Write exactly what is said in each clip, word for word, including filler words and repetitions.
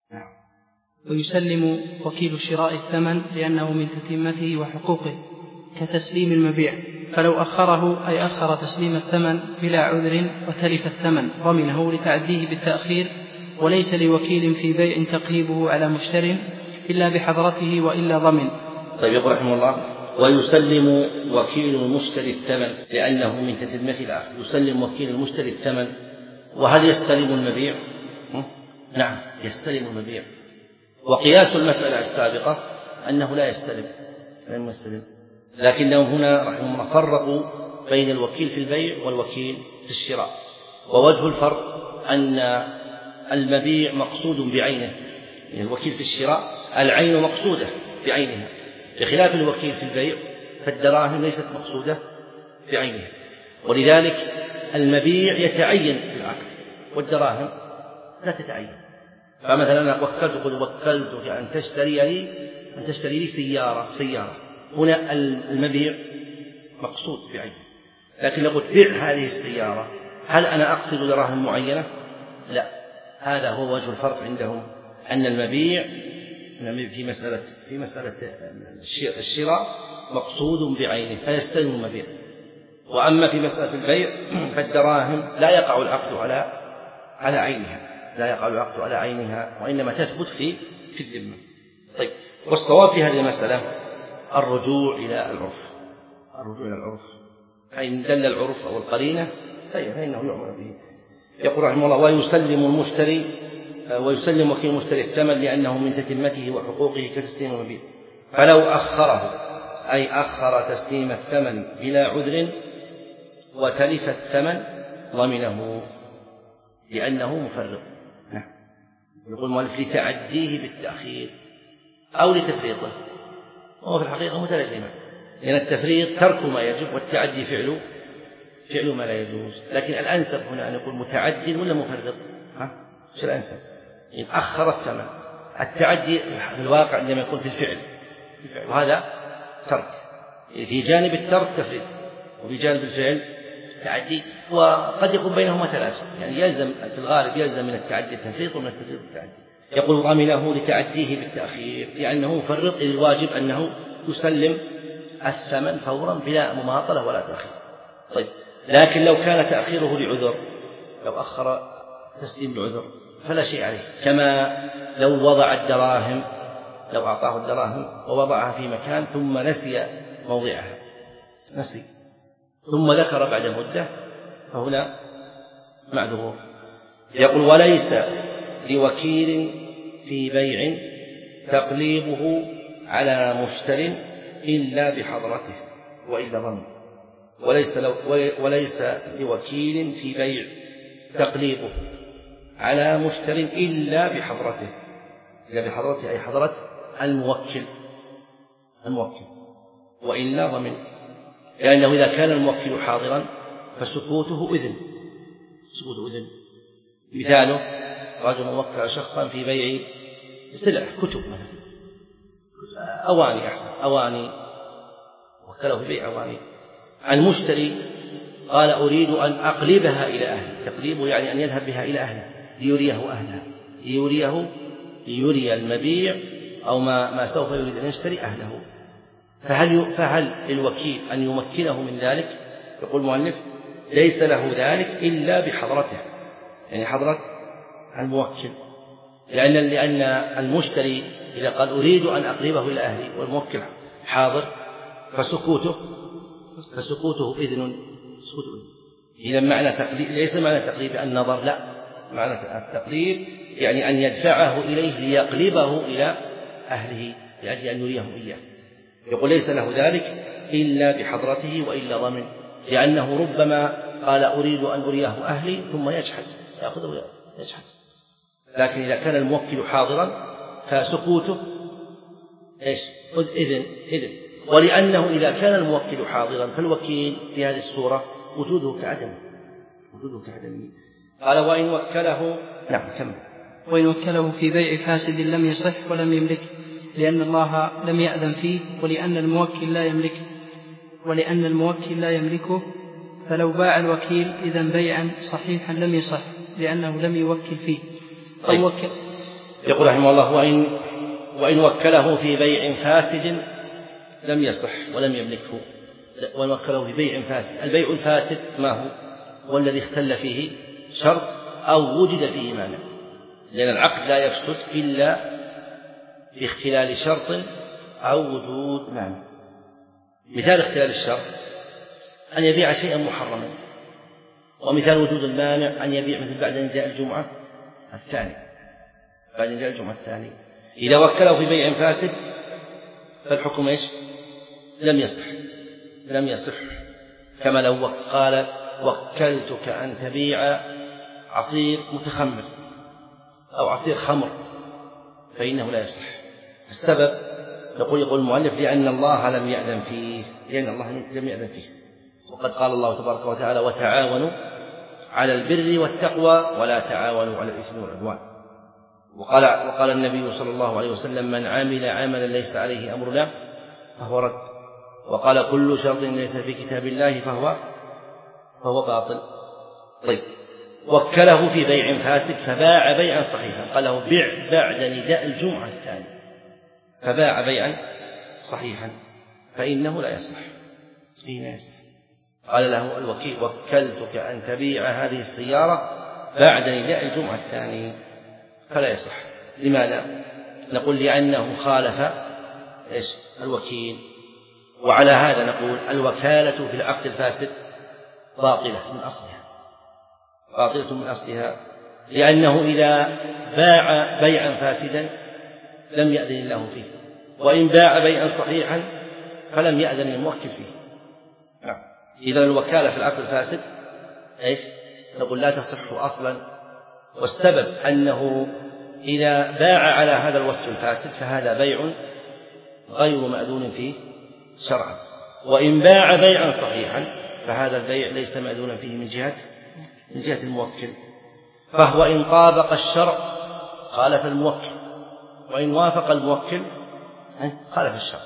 ويسلم وكيل شراء الثمن لأنه من تتمته وحقوقه كتسليم المبيع، فلو أخره أي أخر تسليم الثمن بلا عذر وتلف الثمن ضمنه لتعديه بالتأخير، وليس لوكيل في بيع تقليبه على مشتر إلا بحضرته وإلا ضمن. طيب يقول رحمه الله: ويسلم وكيل المشتري الثمن لأنه من تتمته الآخر. يسلم وكيل المشتري الثمن، وهل يستلم المبيع؟ نعم يستلم المبيع، وقياس المسألة السابقة أنه لا يستلم لم يستلم، لكنهم هنا رحمه الله فرقوا بين الوكيل في البيع والوكيل في الشراء، ووجه الفرق أن المبيع مقصود بعينه، يعني الوكيل في الشراء العين مقصودة بعينها، بخلاف الوكيل في البيع فالدراهم ليست مقصودة بعينها، ولذلك المبيع يتعين في العقد والدراهم لا تتعين. فمثلا أنا وكلتك وكلتك أن تشتري لي أن تشتري لي سيارة سيارة هنا المبيع مقصود بعينه، لكن لو قلت بيع هذه السيارة هل أنا أقصد دراهم معينة؟ لا، هذا هو وجه الفرق عندهم، أن المبيع في مسألة في مسألة الشراء مقصود بعينه فيستلم المبيع، وأما في مسألة البيع فالدراهم لا يقع العقد على على عينها لا يقع العقد على عينها وإنما تثبت في في الذمة. طيب، والصواب في هذه المسألة الرجوع إلى العرف الرجوع إلى العرف فإن دل العرف أو القرينة فإنه يعمل به. يقول رحمه الله: ويسلم المشتري ويسلم وكيل المشتري الثمن لأنه من تتمته وحقوقه كتسليم المبيع، فلو أخره أي أخر تسليم الثمن بلا عذر وتلف الثمن ضمنه لأنه مفرط. يقول المؤلف: لتعديه بالتأخير أو لتفريطه، وهو في الحقيقة متلازمان، لأن التفريط ترك ما يجب والتعدي فعل فعل ما لا يجوز، لكن الأنسب هنا أن يقول متعد ولا مفرط؟ ها؟ شو الأنسب؟ إن أخر الثمن. التعدي في الواقع عندما يكون في الفعل، وهذا ترك، في جانب الترك تفريط وفي جانب الفعل تعدي، وقد يكون بينهما تلازم، يعني يلزم في الغالب يلزم من التعدي التفريط ومن التفريط التعدي. يقول: ضمنه لتعديه بالتأخير لأنه مفرط، إذ الواجب أنه يسلم الثمن فورا بلا مماطلة ولا تأخير. طيب، لكن لو كان تأخيره لعذر، لو أخر تسليم العذر فلا شيء عليه، كما لو وضع الدراهم لو أعطاه الدراهم ووضعها في مكان ثم نسي موضعها نسي ثم ذكر بعد مدة فهنا معذور. يقول: وليس لوكيل في بيع تقليبه على مشتر إلا بحضرته وإلا ضمن. وليس, لو وليس لوكيل في بيع تقليبه على مشتر إلا بحضرته إلا بحضرته أي حضرة الموكل الموكل وإلا ضمن، لأنه إذا كان الموكل حاضرا فسكوته إذن سكوته إذن. مثاله: رجل وكل شخصا في بيع سلع كتب مثلا، أواني أحسن أواني وكله في بيع أواني، المشتري قال: أريد أن أقلبها إلى أهلي. تقليبه يعني أن يذهب بها إلى أهله ليريه أهلها ليريه ليري المبيع أو ما, ما سوف يريد أن يشتري أهله. فهل, فهل الوكيل أن يمكنه من ذلك؟ يقول المؤلف: ليس له ذلك إلا بحضرته، يعني حضرة الموكل، لأن لأن المشتري إذا قال أريد أن أقلبه إلى أهلي والموكل حاضر فسكوته فسكوته إذن سكوته إذن. إذا معنى تقليب ليس معنى تقليب النظر، لا، معنى التقليب يعني أن يدفعه إليه ليقلبه إلى أهله لأجل أن يريه إياه. يقول: ليس له ذلك إلا بحضرته وإلا ضمن، لأنه ربما قال أريد أن أريه أهلي ثم يجحد يأخذه يجحد، لكن إذا كان الموكل حاضرا فسكوته إيش؟ إذن إذن. ولأنه إذا كان الموكل حاضرا فالوكيل في هذه الصورة وجوده كعدم وجوده كعدم. قال: وإن وكله نعم كم وإن وكله في بيع فاسد لم يصح ولم يملك، لأن الله لم يأذن فيه، ولأن الموكل لا يملكه ولأن الموكل لا يملكه فلو باع الوكيل إذن بيعا صحيحا لم يصح، لأنه لم يوكل فيه. طيب. وكل يقول رحمه الله: وإن, وإن وكله في بيع فاسد لم يصح ولم يملكه. وإن وكله في بيع فاسد، البيع الفاسد ما هو؟ هو الذي اختل فيه شرط أو وجد فيه مانع، لأن العقد لا يفسد إلا باختلال شرط أو وجود مانع. مثال اختلال الشرط أن يبيع شيئا محرما، ومثال وجود المانع أن يبيع مثل بعد نداء الجمعة الثاني بعد نداء الجمعة الثاني. إذا وكله في بيع فاسد فالحكم إيش؟ لم يصح لم يصح كما لو قال: وكلتك أن تبيع عصير متخمر أو عصير خمر، فإنه لا يصح. السبب يقول يقول المؤلف: لأن الله لم يأذن فيه لأن الله لم يأذن فيه وقد قال الله تبارك وتعالى: وتعاونوا على البر والتقوى ولا تعاونوا على الإثم والعدوان. وقال, وقال النبي صلى الله عليه وسلم: من عمل عملا ليس عليه أمرنا فهو رد. وقال: كل شرط ليس في كتاب الله فهو فهو باطل. طيب، وكله في بيع فاسد فباع بيعا صحيحا، قال له: بيع بعد نداء الجمعة الثاني، فباع بيعا صحيحا، فإنه لا يصح لا يصح. قال له الوكيل: وكلتك أن تبيع هذه السيارة بعد نداء الجمعة الثاني، فلا يصح. لماذا؟ نقول: لأنه خالف إيش؟ الوكيل. وعلى هذا نقول: الوكالة في العقد الفاسد باطلة من أصلها باطلة من أصلها لأنه إذا باع بيعا فاسدا لم يأذن الله فيه، وإن باع بيعا صحيحا فلم يأذن الموكل فيه. إذا الوكالة في العقد الفاسد إيش؟ نقول لا تصح أصلا. والسبب أنه إذا باع على هذا الوصف الفاسد فهذا بيع غير مأذون فيه شرعا، وإن باع بيعا صحيحا فهذا البيع ليس مأذونا فيه من جهة من جهة الموكل. فهو إن طابق الشرع خالف الموكل، وإن وافق الموكل خالف الشرع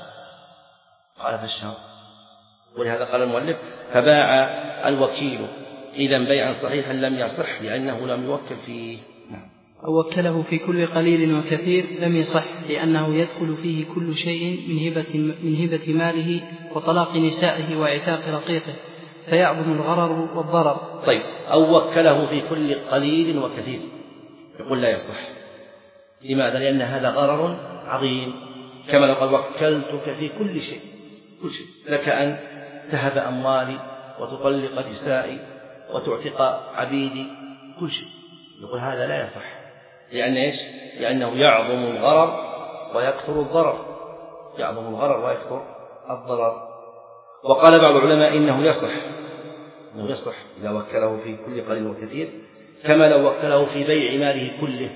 خالف الشرع ولهذا قال المؤلف: فباع الوكيل إذا بيعا صحيحا لم يصح لأنه لم يوكل فيه. أو وكله في كل قليل وكثير لم يصح لأنه يدخل فيه كل شيء من هبة, من هبة ماله وطلاق نسائه وعتاق رقيقه، فيعظم الغرر والضرر. طيب، أو وكله في كل قليل وكثير، يقول لا يصح. لماذا؟ لأن هذا غرر عظيم، كما لو قال: وكلتك في كل شيء كل شيء لك أن تهب أموالي وتطلق نسائي وتعتق عبيدي، كل شيء. يقول هذا لا يصح. لأن إيش؟ لأنه يعظم الغرر ويكثر الضرر يعظم الغرر ويكثر الضرر. وقال بعض العلماء إنه يصح إنه يصح إذا وكله في كل قليل وكثير، كما لو وكله في بيع ماله كله،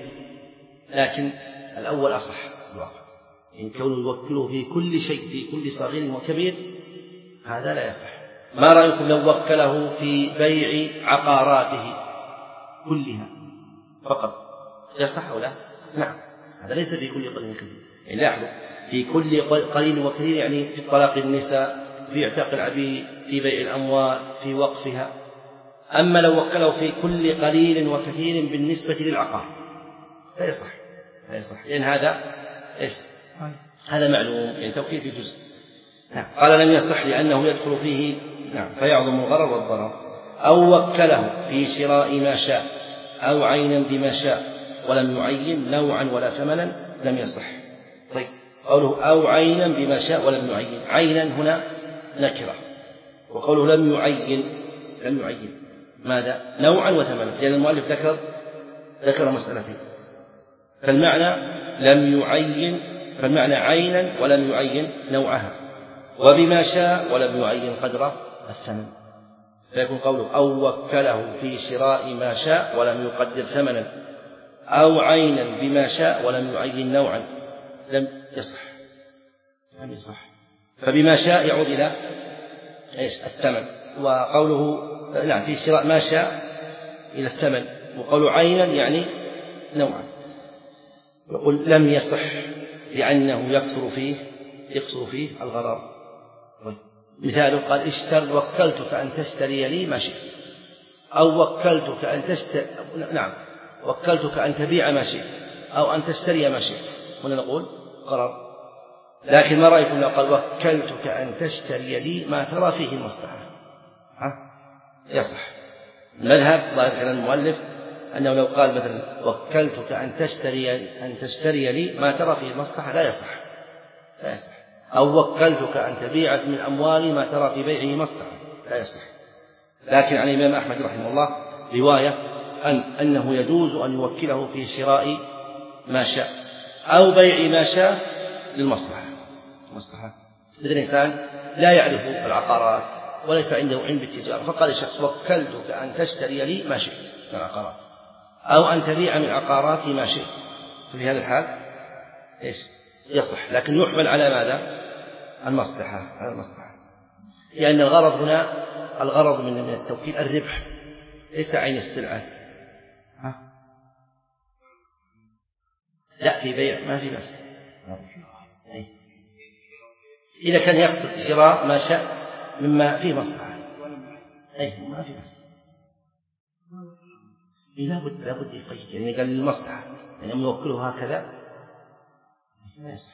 لكن الأول أصح الواقع. إن كونه يوكله في كل شيء في كل صغير وكبير هذا لا يصح. ما رأيكم لو وكله في بيع عقاراته كلها فقط؟ يصح أو لا؟ نعم، هذا ليس في كل قليل وكثير. يعني لاحظوا، في كل قليل وكثير يعني في طلاق النساء، في اعتاق العبيد، في بيع الأموال، في وقفها. أما لو وكله في كل قليل وكثير بالنسبة للعقار لا يصح لا يصح لأن هذا إيش؟ هذا معلوم، يعني توكيل في جزء. نعم. قال: لم يصح لأنه يدخل فيه نعم فيعظم الغرر والضرر. أو وكله في شراء ما شاء أو عينا بما شاء ولم يعين نوعا ولا ثمنا لم يصح. طيب، قوله أو عينا بما شاء ولم يعين، عينا هنا نكرة، وقوله لم يعين لم يعين ماذا؟ نوعا وثمنا، لأن المؤلف ذكر ذكر مسألتين. فالمعنى لم يعين فالمعنى عينا ولم يعين نوعها، وبما شاء ولم يعين قدر الثمن، فيكون قوله أو وكله في شراء ما شاء ولم يقدر ثمنا، أو عينا بما شاء ولم يعين نوعا لم يصح لم يصح فبما شاء يعود إلى إيش؟ الثمن. وقوله نعم في شراء ما شاء إلى الثمن، وقوله عينا يعني نوعا. يقول لم يصح لأنه يكثر فيه يكثر فيه الغرر. مثاله قال: اشتر وكلتك أن تشتري لي ما شئت، أو وكلتك أن تشتري نعم وكلتك أن تبيع ما شئت، أو أن تشتري ما شئت، هنا نقول غرض. لكن ما رأيكم لو قال وكلتك أن تشتري لي ما ترى فيه المصلحة؟ ها؟ يصح. المذهب ظاهر كلام المؤلف أنه لو قال مثلا وكلتك أن تشتري أن تشتري لي ما ترى فيه المصلحة لا يصح، لا يصح. أو وكلتك أن تبيع من أموالي ما ترى في بيعه مصلحة لا يصح. لكن عن الإمام أحمد رحمه الله رواية أن أنه يجوز أن يوكله في شراء ما شاء أو بيع ما شاء للمصلحة. مصلحة مثل إنسان لا يعرف العقارات وليس عنده علم بالتجارة، فقال الشخص وكلتك أن تشتري لي ما شئت من العقارات أو أن تبيع من عقاراتي ما شئت، ففي هذا الحال إيش يصح، لكن يحمل على ماذا؟ المصلحة، على المصلحة، لأن الغرض هنا الغرض من التوكيل الربح ليس عين السلعة. ها؟ لا في بيع ما في بس. إذا كان يقصد شراء ما شاء مما فيه مصلحة أي ما في بس، لا بد لا بد يقيد، يعني قال للمصلحة يعني أم يوكله هكذا ما يصح.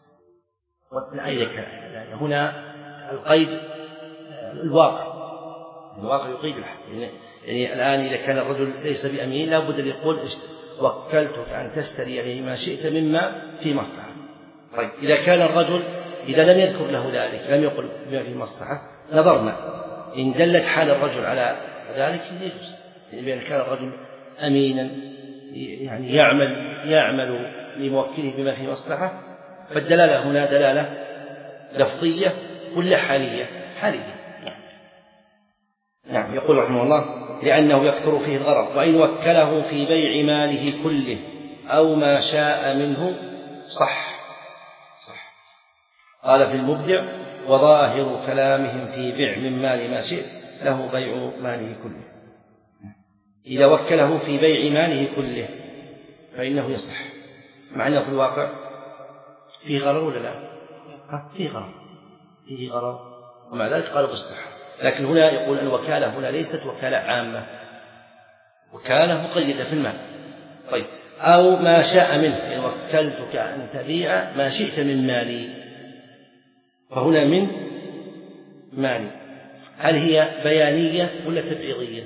هنا القيد الواقع، الواقع يقيد الحق، يعني الآن إذا كان الرجل ليس بأمين لا بد أن يقول وكلتك أن تشتري لي ما شئت مما في مصلحة. طيب إذا كان الرجل إذا لم يذكر له ذلك لم يقل بما في مصلحة نظرنا إن دلت حال الرجل على ذلك يجوز، يعني إذا كان الرجل أمينا يعني يعمل يعمل لموكله بما في مصلحة فالدلالة هنا دلالة لفظية ولا حالية؟ حالية. نعم. يقول رحمه الله لأنه يكثر فيه الغرض، وإن وكله في بيع ماله كله أو ما شاء منه صح. صح. قال في المبدع وظاهر كلامهم في بيع من مال ما شئت له بيع ماله كله. إذا وكله في بيع ماله كله فإنه يصح، مع أنه في الواقع فيه غرر ولا لا؟ فيه غرر، فيه غرر، ومع ذلك قالوا تصح. لكن هنا يقول الوكالة هنا ليست وكالة عامة، وكالة مقيدة في المال. طيب أو ما شاء منه، إن وكلتك أن تبيع ما شئت من مالي، فهنا من مالي هل هي بيانية ولا تبعيضية؟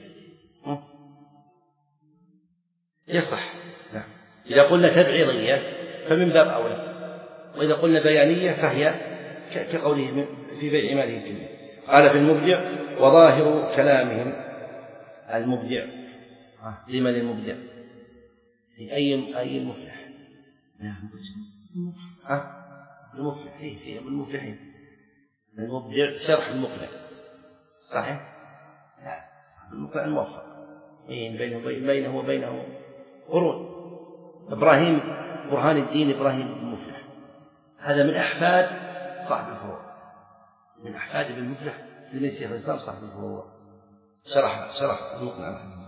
يصح. نعم. إذا قلنا تبعيضية فمن باب أولى، وإذا قلنا بيانية فهي كقوله في بيع ماله كله. قال في المبدع وظاهر كلامهم. المبدع لمن المبدع؟ في أي أي المفلح؟ نعم. ها المفلح إيه في المفلحين. المبدع شرح المقنع صحيح؟ لا المقنع الموفق بينه بينه وبينه قرون. إبراهيم برهان الدين إبراهيم المفلح هذا من أحفاد صاحب الفروع، من أحفاد ابن المفلح تلميذ شيخ الإسلام صاحب الفروع، شرح شرح المقنع.